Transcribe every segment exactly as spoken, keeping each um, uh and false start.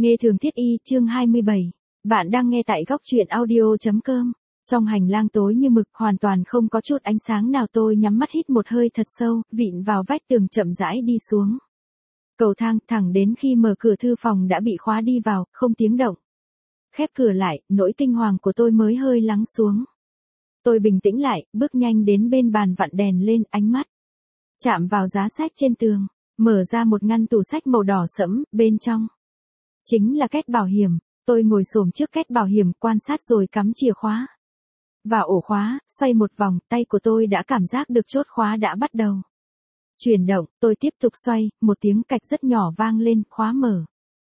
Nghe thường thiết y chương hai mươi bảy. Bạn đang nghe tại góc truyện audio.com. Trong hành lang tối như mực hoàn toàn không có chút ánh sáng nào, tôi nhắm mắt hít một hơi thật sâu, vịn vào vách tường chậm rãi đi xuống. Cầu thang thẳng đến khi mở cửa thư phòng đã bị khóa đi vào, không tiếng động. Khép cửa lại, nỗi kinh hoàng của tôi mới hơi lắng xuống. Tôi bình tĩnh lại, bước nhanh đến bên bàn vặn đèn lên, ánh mắt chạm vào giá sách trên tường, mở ra một ngăn tủ sách màu đỏ sẫm, bên trong chính là két bảo hiểm. Tôi ngồi xổm trước két bảo hiểm quan sát rồi cắm chìa khóa vào ổ khóa, xoay một vòng, tay của tôi đã cảm giác được chốt khóa đã bắt đầu chuyển động. Tôi tiếp tục xoay, một tiếng cạch rất nhỏ vang lên, khóa mở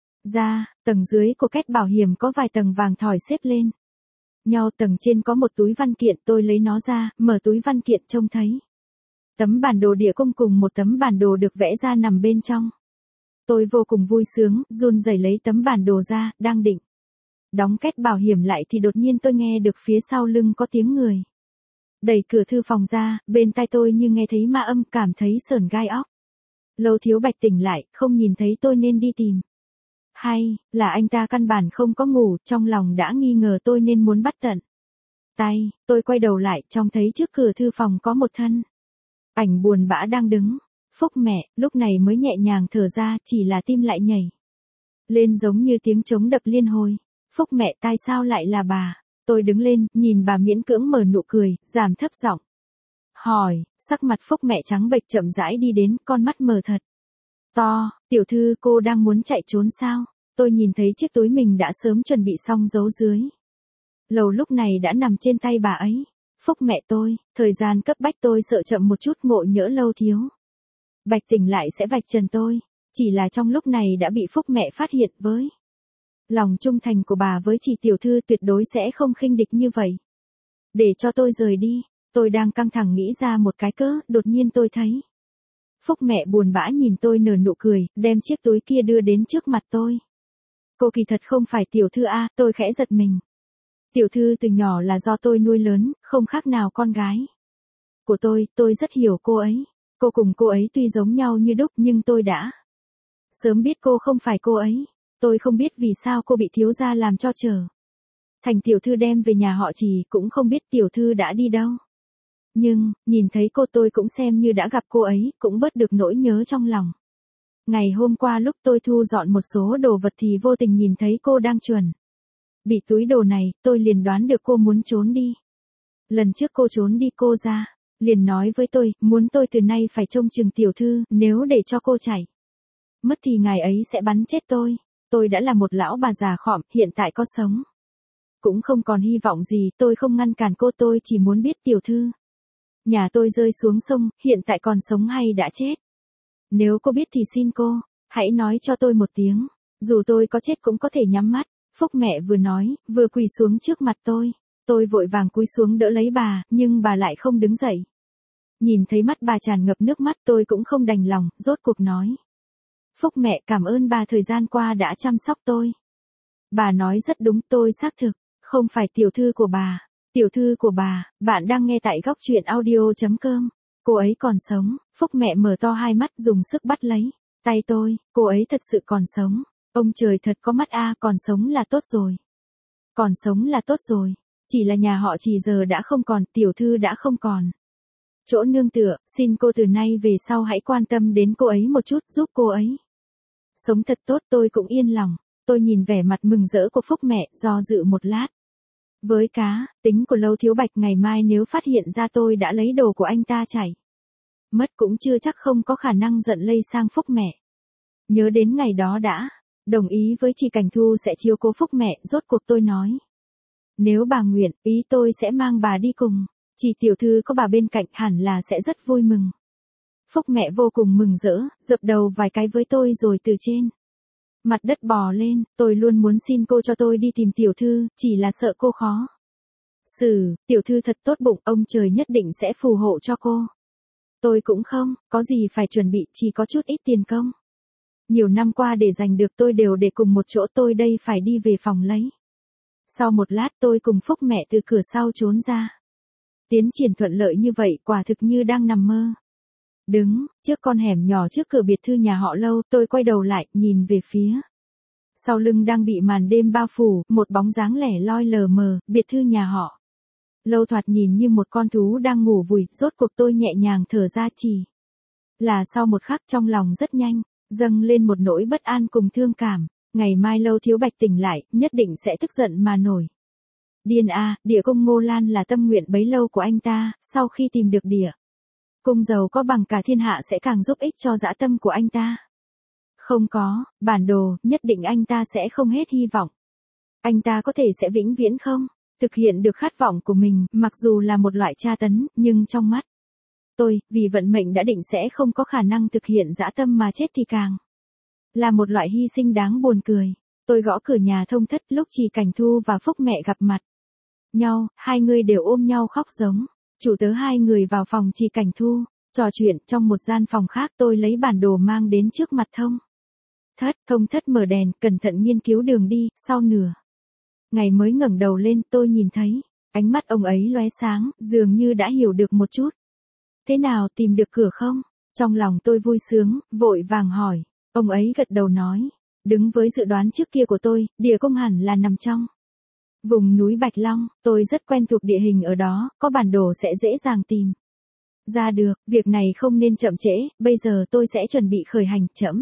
ra. Tầng dưới của két bảo hiểm có vài tầng vàng thỏi xếp lên nhau, tầng trên có một túi văn kiện. Tôi lấy nó ra, mở túi văn kiện trông thấy tấm bản đồ địa cung cùng một tấm bản đồ được vẽ ra nằm bên trong. Tôi vô cùng vui sướng, run rẩy lấy tấm bản đồ ra, đang định đóng két bảo hiểm lại thì đột nhiên tôi nghe được phía sau lưng có tiếng người đẩy cửa thư phòng ra, bên tai tôi như nghe thấy ma âm, cảm thấy sởn gai óc. Lâu Thiếu Bạch tỉnh lại, không nhìn thấy tôi nên đi tìm. Hay là anh ta căn bản không có ngủ, trong lòng đã nghi ngờ tôi nên muốn bắt tận tay. Tôi quay đầu lại, trông thấy trước cửa thư phòng có một thân ảnh buồn bã đang đứng. Phúc mẹ, lúc này mới nhẹ nhàng thở ra, chỉ là tim lại nhảy lên giống như tiếng trống đập liên hồi. Phúc mẹ, tại sao lại là bà? Tôi đứng lên, nhìn bà miễn cưỡng mở nụ cười, giảm thấp giọng hỏi. Sắc mặt Phúc mẹ trắng bệch chậm rãi đi đến, con mắt mở thật to. Tiểu thư, cô đang muốn chạy trốn sao? Tôi nhìn thấy chiếc túi mình đã sớm chuẩn bị xong giấu dưới lầu lúc này đã nằm trên tay bà ấy. Phúc mẹ tôi, thời gian cấp bách, tôi sợ chậm một chút ngộ nhỡ Lâu Thiếu Bạch tỉnh lại sẽ vạch trần tôi. Chỉ là trong lúc này đã bị Phúc mẹ phát hiện. Với lòng trung thành của bà với chị tiểu thư, tuyệt đối sẽ không khinh địch như vậy. Để cho tôi rời đi. Tôi đang căng thẳng nghĩ ra một cái cớ, đột nhiên tôi thấy Phúc mẹ buồn bã nhìn tôi nở nụ cười, đem chiếc túi kia đưa đến trước mặt tôi. Cô kỳ thật không phải tiểu thư a? Tôi khẽ giật mình. Tiểu thư từ nhỏ là do tôi nuôi lớn, không khác nào con gái của tôi, tôi rất hiểu cô ấy. Cô cùng cô ấy tuy giống nhau như đúc, nhưng tôi đã sớm biết cô không phải cô ấy. Tôi không biết vì sao cô bị thiếu gia làm cho trở thành tiểu thư đem về nhà họ Trì, cũng không biết tiểu thư đã đi đâu. Nhưng, nhìn thấy cô tôi cũng xem như đã gặp cô ấy, cũng bớt được nỗi nhớ trong lòng. Ngày hôm qua lúc tôi thu dọn một số đồ vật thì vô tình nhìn thấy cô đang chuẩn bị túi đồ này, tôi liền đoán được cô muốn trốn đi. Lần trước cô trốn đi, cô ra liền nói với tôi, muốn tôi từ nay phải trông chừng tiểu thư, nếu để cho cô chạy mất thì ngài ấy sẽ bắn chết tôi. Tôi đã là một lão bà già khọm, hiện tại có sống cũng không còn hy vọng gì. Tôi không ngăn cản cô, tôi chỉ muốn biết tiểu thư nhà tôi rơi xuống sông, hiện tại còn sống hay đã chết. Nếu cô biết thì xin cô hãy nói cho tôi một tiếng, dù tôi có chết cũng có thể nhắm mắt. Phúc mẹ vừa nói, vừa quỳ xuống trước mặt tôi. Tôi vội vàng cúi xuống đỡ lấy bà, nhưng bà lại không đứng dậy. Nhìn thấy mắt bà tràn ngập nước mắt, tôi cũng không đành lòng, rốt cuộc nói. Phúc mẹ, cảm ơn bà thời gian qua đã chăm sóc tôi. Bà nói rất đúng, tôi xác thực không phải tiểu thư của bà. Tiểu thư của bà, bạn đang nghe tại góc truyện audio.com. Cô ấy còn sống. Phúc mẹ mở to hai mắt, dùng sức bắt lấy tay tôi. Cô ấy thật sự còn sống. Ông trời thật có mắt a, còn sống là tốt rồi. Còn sống là tốt rồi. Chỉ là nhà họ Trì giờ đã không còn, tiểu thư đã không còn chỗ nương tựa, xin cô từ nay về sau hãy quan tâm đến cô ấy một chút, giúp cô ấy sống thật tốt. Tôi cũng yên lòng. Tôi nhìn vẻ mặt mừng rỡ của Phúc mẹ, do dự một lát. Với cá tính của Lâu Thiếu Bạch, ngày mai nếu phát hiện ra tôi đã lấy đồ của anh ta chạy mất, cũng chưa chắc không có khả năng giận lây sang Phúc mẹ. Nhớ đến ngày đó đã đồng ý với chị Cảnh Thu sẽ chiếu cố Phúc mẹ, rốt cuộc tôi nói, nếu bà nguyện, ý tôi sẽ mang bà đi cùng. Chị tiểu thư có bà bên cạnh hẳn là sẽ rất vui mừng. Phúc mẹ vô cùng mừng rỡ, dập đầu vài cái với tôi rồi từ trên mặt đất bò lên. Tôi luôn muốn xin cô cho tôi đi tìm tiểu thư, chỉ là sợ cô khó xử. Tiểu thư thật tốt bụng, ông trời nhất định sẽ phù hộ cho cô. Tôi cũng không có gì phải chuẩn bị, chỉ có chút ít tiền công. Nhiều năm qua để giành được tôi đều để cùng một chỗ, tôi đây phải đi về phòng lấy. Sau một lát tôi cùng Phúc mẹ từ cửa sau trốn ra. Tiến triển thuận lợi như vậy, quả thực như đang nằm mơ. Đứng trước con hẻm nhỏ trước cửa biệt thư nhà họ Lâu, tôi quay đầu lại, nhìn về phía Sau lưng đang bị màn đêm bao phủ, một bóng dáng lẻ loi lờ mờ, biệt thự nhà họ. Lâu thoạt nhìn như một con thú đang ngủ vùi, rốt cuộc tôi nhẹ nhàng thở ra chỉ. Là sau một khắc trong lòng rất nhanh, dâng lên một nỗi bất an cùng thương cảm. Ngày mai Lâu Thiếu Bạch tỉnh lại, nhất định sẽ tức giận mà nổi. Điên a, địa cung Ngô Lan là tâm nguyện bấy lâu của anh ta, sau khi tìm được địa cung giàu có bằng cả thiên hạ sẽ càng giúp ích cho dã tâm của anh ta. Không có, bản đồ, nhất định anh ta sẽ không hết hy vọng. Anh ta có thể sẽ vĩnh viễn không thực hiện được khát vọng của mình, mặc dù là một loại tra tấn, nhưng trong mắt tôi, vì vận mệnh đã định sẽ không có khả năng thực hiện dã tâm mà chết thì càng là một loại hy sinh đáng buồn cười. Tôi gõ cửa nhà Thông Thất lúc Trì Cảnh Thu và Phúc mẹ gặp mặt nhau, hai người đều ôm nhau khóc giống. Chủ tớ hai người vào phòng Trì Cảnh Thu, trò chuyện. Trong một gian phòng khác tôi lấy bản đồ mang đến trước mặt Thông Thất. Thông Thất mở đèn, cẩn thận nghiên cứu đường đi. Sau nửa ngày mới ngẩng đầu lên, tôi nhìn thấy ánh mắt ông ấy lóe sáng, dường như đã hiểu được một chút. Thế nào, tìm được cửa không? Trong lòng tôi vui sướng, vội vàng hỏi. Ông ấy gật đầu nói, đứng với dự đoán trước kia của tôi, địa cung hẳn là nằm trong vùng núi Bạch Long. Tôi rất quen thuộc địa hình ở đó, có bản đồ sẽ dễ dàng tìm ra được. Việc này không nên chậm trễ, bây giờ tôi sẽ chuẩn bị khởi hành. Chậm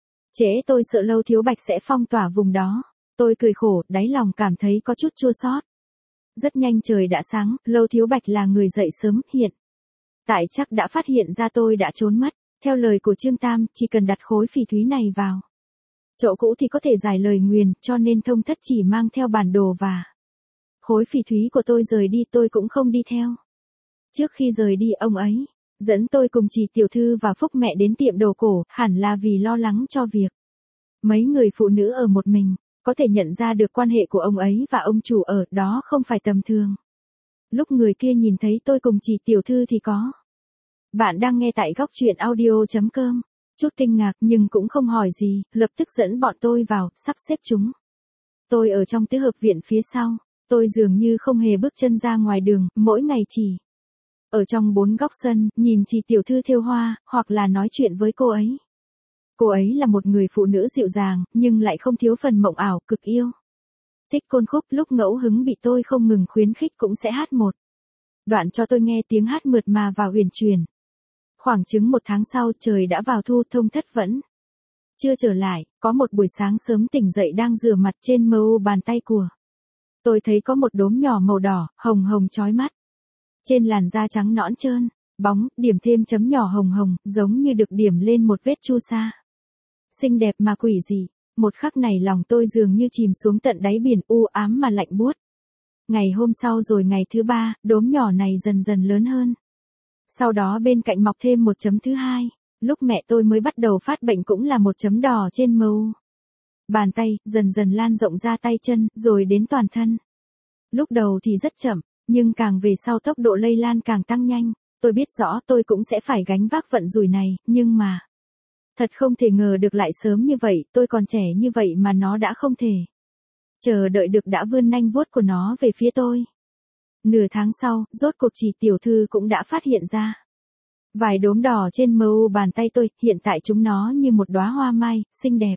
trễ tôi sợ Lâu Thiếu Bạch sẽ phong tỏa vùng đó. Tôi cười khổ, đáy lòng cảm thấy có chút chua xót. Rất nhanh trời đã sáng, Lâu Thiếu Bạch là người dậy sớm, hiện tại chắc đã phát hiện ra tôi đã trốn mất. Theo lời của Trương Tam, chỉ cần đặt khối phỉ thúy này vào chỗ cũ thì có thể giải lời nguyền, cho nên Thông Thất chỉ mang theo bản đồ và khối phỉ thúy của tôi rời đi, tôi cũng không đi theo. Trước khi rời đi, ông ấy dẫn tôi cùng Trì tiểu thư và Phúc mẹ đến tiệm đồ cổ, hẳn là vì lo lắng cho việc mấy người phụ nữ ở một mình. Có thể nhận ra được quan hệ của ông ấy và ông chủ ở đó không phải tầm thường. Lúc người kia nhìn thấy tôi cùng Trì tiểu thư thì có. Bạn đang nghe tại góc truyện audio.com. Chút kinh ngạc nhưng cũng không hỏi gì, lập tức dẫn bọn tôi vào, sắp xếp chúng tôi ở trong tứ hợp viện phía sau. Tôi dường như không hề bước chân ra ngoài đường, mỗi ngày chỉ ở trong bốn góc sân, nhìn Trì tiểu thư thêu hoa, hoặc là nói chuyện với cô ấy. Cô ấy là một người phụ nữ dịu dàng, nhưng lại không thiếu phần mộng ảo, cực yêu thích côn khúc. Lúc ngẫu hứng bị tôi không ngừng khuyến khích cũng sẽ hát một đoạn cho tôi nghe, tiếng hát mượt mà và huyền truyền. Khoảng chừng một tháng sau, trời đã vào thu, Thông Thất vẫn chưa trở lại. Có một buổi sáng sớm tỉnh dậy đang rửa mặt, trên mờ u bàn tay của tôi thấy có một đốm nhỏ màu đỏ, hồng hồng chói mắt. Trên làn da trắng nõn trơn bóng, điểm thêm chấm nhỏ hồng hồng, giống như được điểm lên một vết chu sa. Xinh đẹp mà quỷ dị. Một khắc này lòng tôi dường như chìm xuống tận đáy biển, u ám mà lạnh buốt. Ngày hôm sau rồi ngày thứ ba, đốm nhỏ này dần dần lớn hơn. Sau đó bên cạnh mọc thêm một chấm thứ hai. Lúc mẹ tôi mới bắt đầu phát bệnh cũng là một chấm đỏ trên mờ u bàn tay, dần dần lan rộng ra tay chân, rồi đến toàn thân. Lúc đầu thì rất chậm, nhưng càng về sau tốc độ lây lan càng tăng nhanh. Tôi biết rõ tôi cũng sẽ phải gánh vác vận rủi này, nhưng mà thật không thể ngờ được lại sớm như vậy, tôi còn trẻ như vậy mà nó đã không thể chờ đợi được đã vươn nanh vuốt của nó về phía tôi. Nửa tháng sau, rốt cuộc Trì tiểu thư cũng đã phát hiện ra vài đốm đỏ trên mờ u bàn tay tôi, hiện tại chúng nó như một đóa hoa mai, xinh đẹp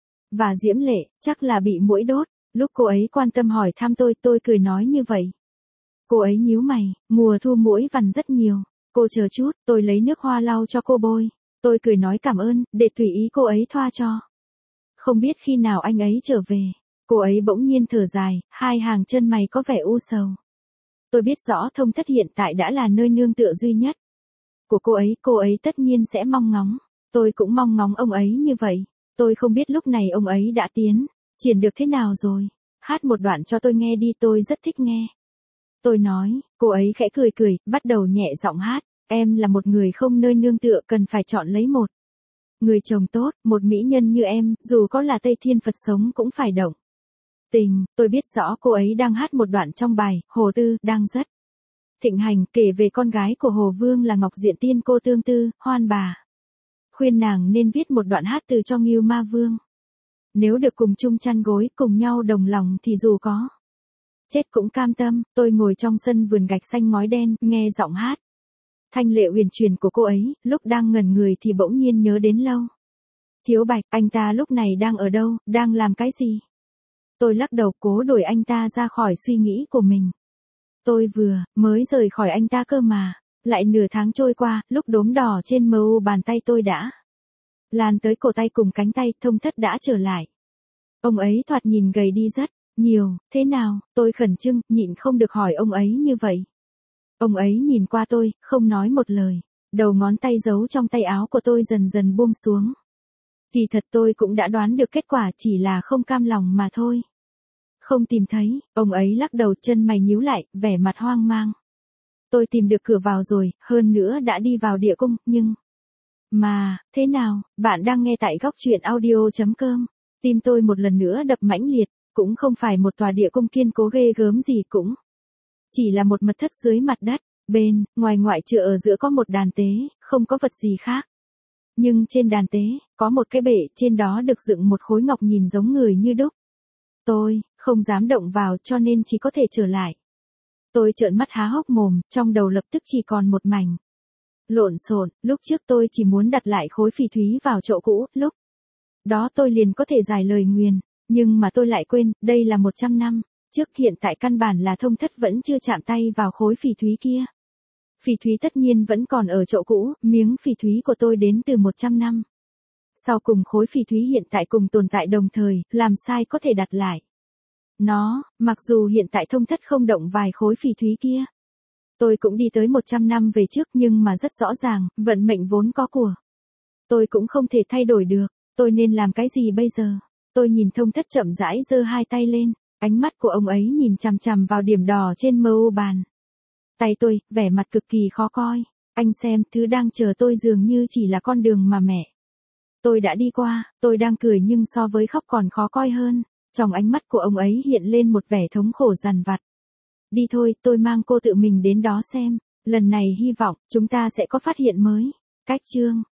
và diễm lệ, chắc là bị muỗi đốt. Lúc cô ấy quan tâm hỏi thăm tôi, tôi cười nói như vậy. Cô ấy nhíu mày, mùa thu muỗi vằn rất nhiều. Cô chờ chút, tôi lấy nước hoa lau cho cô bôi. Tôi cười nói cảm ơn, để tùy ý cô ấy thoa cho. Không biết khi nào anh ấy trở về. Cô ấy bỗng nhiên thở dài, hai hàng chân mày có vẻ u sầu. Tôi biết rõ Thông Thất hiện tại đã là nơi nương tựa duy nhất của cô ấy, cô ấy tất nhiên sẽ mong ngóng. Tôi cũng mong ngóng ông ấy như vậy. Tôi không biết lúc này ông ấy đã tiến triển được thế nào rồi. Hát một đoạn cho tôi nghe đi, tôi rất thích nghe. Tôi nói, cô ấy khẽ cười cười, bắt đầu nhẹ giọng hát. Em là một người không nơi nương tựa, cần phải chọn lấy một người chồng tốt, một mỹ nhân như em, dù có là Tây Thiên Phật sống cũng phải động tình. Tôi biết rõ cô ấy đang hát một đoạn trong bài Hồ Tư, đang rất thịnh hành, kể về con gái của Hồ Vương là Ngọc Diện Tiên cô Tương Tư, Hoan bà khuyên nàng nên viết một đoạn hát từ cho Ngưu Ma Vương. Nếu được cùng chung chăn gối, cùng nhau đồng lòng thì dù có chết cũng cam tâm. Tôi ngồi trong sân vườn gạch xanh ngói đen, nghe giọng hát thanh lệ huyền truyền của cô ấy, lúc đang ngẩn người thì bỗng nhiên nhớ đến Lâu Thiếu Bạch, anh ta lúc này đang ở đâu, đang làm cái gì? Tôi lắc đầu cố đuổi anh ta ra khỏi suy nghĩ của mình. Tôi vừa, mới rời khỏi anh ta cơ mà. Lại nửa tháng trôi qua, lúc đốm đỏ trên mu bàn tay tôi đã lan tới cổ tay cùng cánh tay, Thông Thất đã trở lại. Ông ấy thoạt nhìn gầy đi rất nhiều, thế nào, tôi khẩn trương, nhịn không được hỏi ông ấy như vậy. Ông ấy nhìn qua tôi, không nói một lời. Đầu ngón tay giấu trong tay áo của tôi dần dần buông xuống. Kỳ thật tôi cũng đã đoán được kết quả, chỉ là không cam lòng mà thôi. Không tìm thấy, ông ấy lắc đầu, chân mày nhíu lại, vẻ mặt hoang mang. Tôi tìm được cửa vào rồi, hơn nữa đã đi vào địa cung, nhưng... Mà, thế nào, bạn đang nghe tại góc truyện audio chấm com. Tim tôi một lần nữa đập mãnh liệt, cũng không phải một tòa địa cung kiên cố ghê gớm gì cũng. Chỉ là một mật thất dưới mặt đất, bên, ngoài ngoại trừ ở giữa có một đàn tế, không có vật gì khác. Nhưng trên đàn tế, có một cái bệ, trên đó được dựng một khối ngọc nhìn giống người như đúc. Tôi, không dám động vào cho nên chỉ có thể trở lại. Tôi trợn mắt há hốc mồm, trong đầu lập tức chỉ còn một mảnh lộn xộn. Lúc trước tôi chỉ muốn đặt lại khối phỉ thúy vào chỗ cũ, lúc đó tôi liền có thể giải lời nguyền, nhưng mà tôi lại quên, đây là một trăm năm trước, hiện tại căn bản là Thông Thất vẫn chưa chạm tay vào khối phỉ thúy kia. Phỉ thúy tất nhiên vẫn còn ở chỗ cũ, miếng phỉ thúy của tôi đến từ một trăm năm. Sau cùng khối phỉ thúy hiện tại cùng tồn tại đồng thời, làm sai có thể đặt lại nó, mặc dù hiện tại Thông Thất không động vài khối phỉ thúy kia. Tôi cũng đi tới một trăm năm về trước, nhưng mà rất rõ ràng, vận mệnh vốn có của tôi cũng không thể thay đổi được. Tôi nên làm cái gì bây giờ? Tôi nhìn Thông Thất chậm rãi giơ hai tay lên, ánh mắt của ông ấy nhìn chằm chằm vào điểm đỏ trên mu bàn tay tôi, vẻ mặt cực kỳ khó coi. Anh xem, thứ đang chờ tôi dường như chỉ là con đường mà mẹ tôi đã đi qua. Tôi đang cười nhưng so với khóc còn khó coi hơn. Trong ánh mắt của ông ấy hiện lên một vẻ thống khổ dằn vặt. Đi thôi, tôi mang cô tự mình đến đó xem. Lần này hy vọng, chúng ta sẽ có phát hiện mới. Cách chương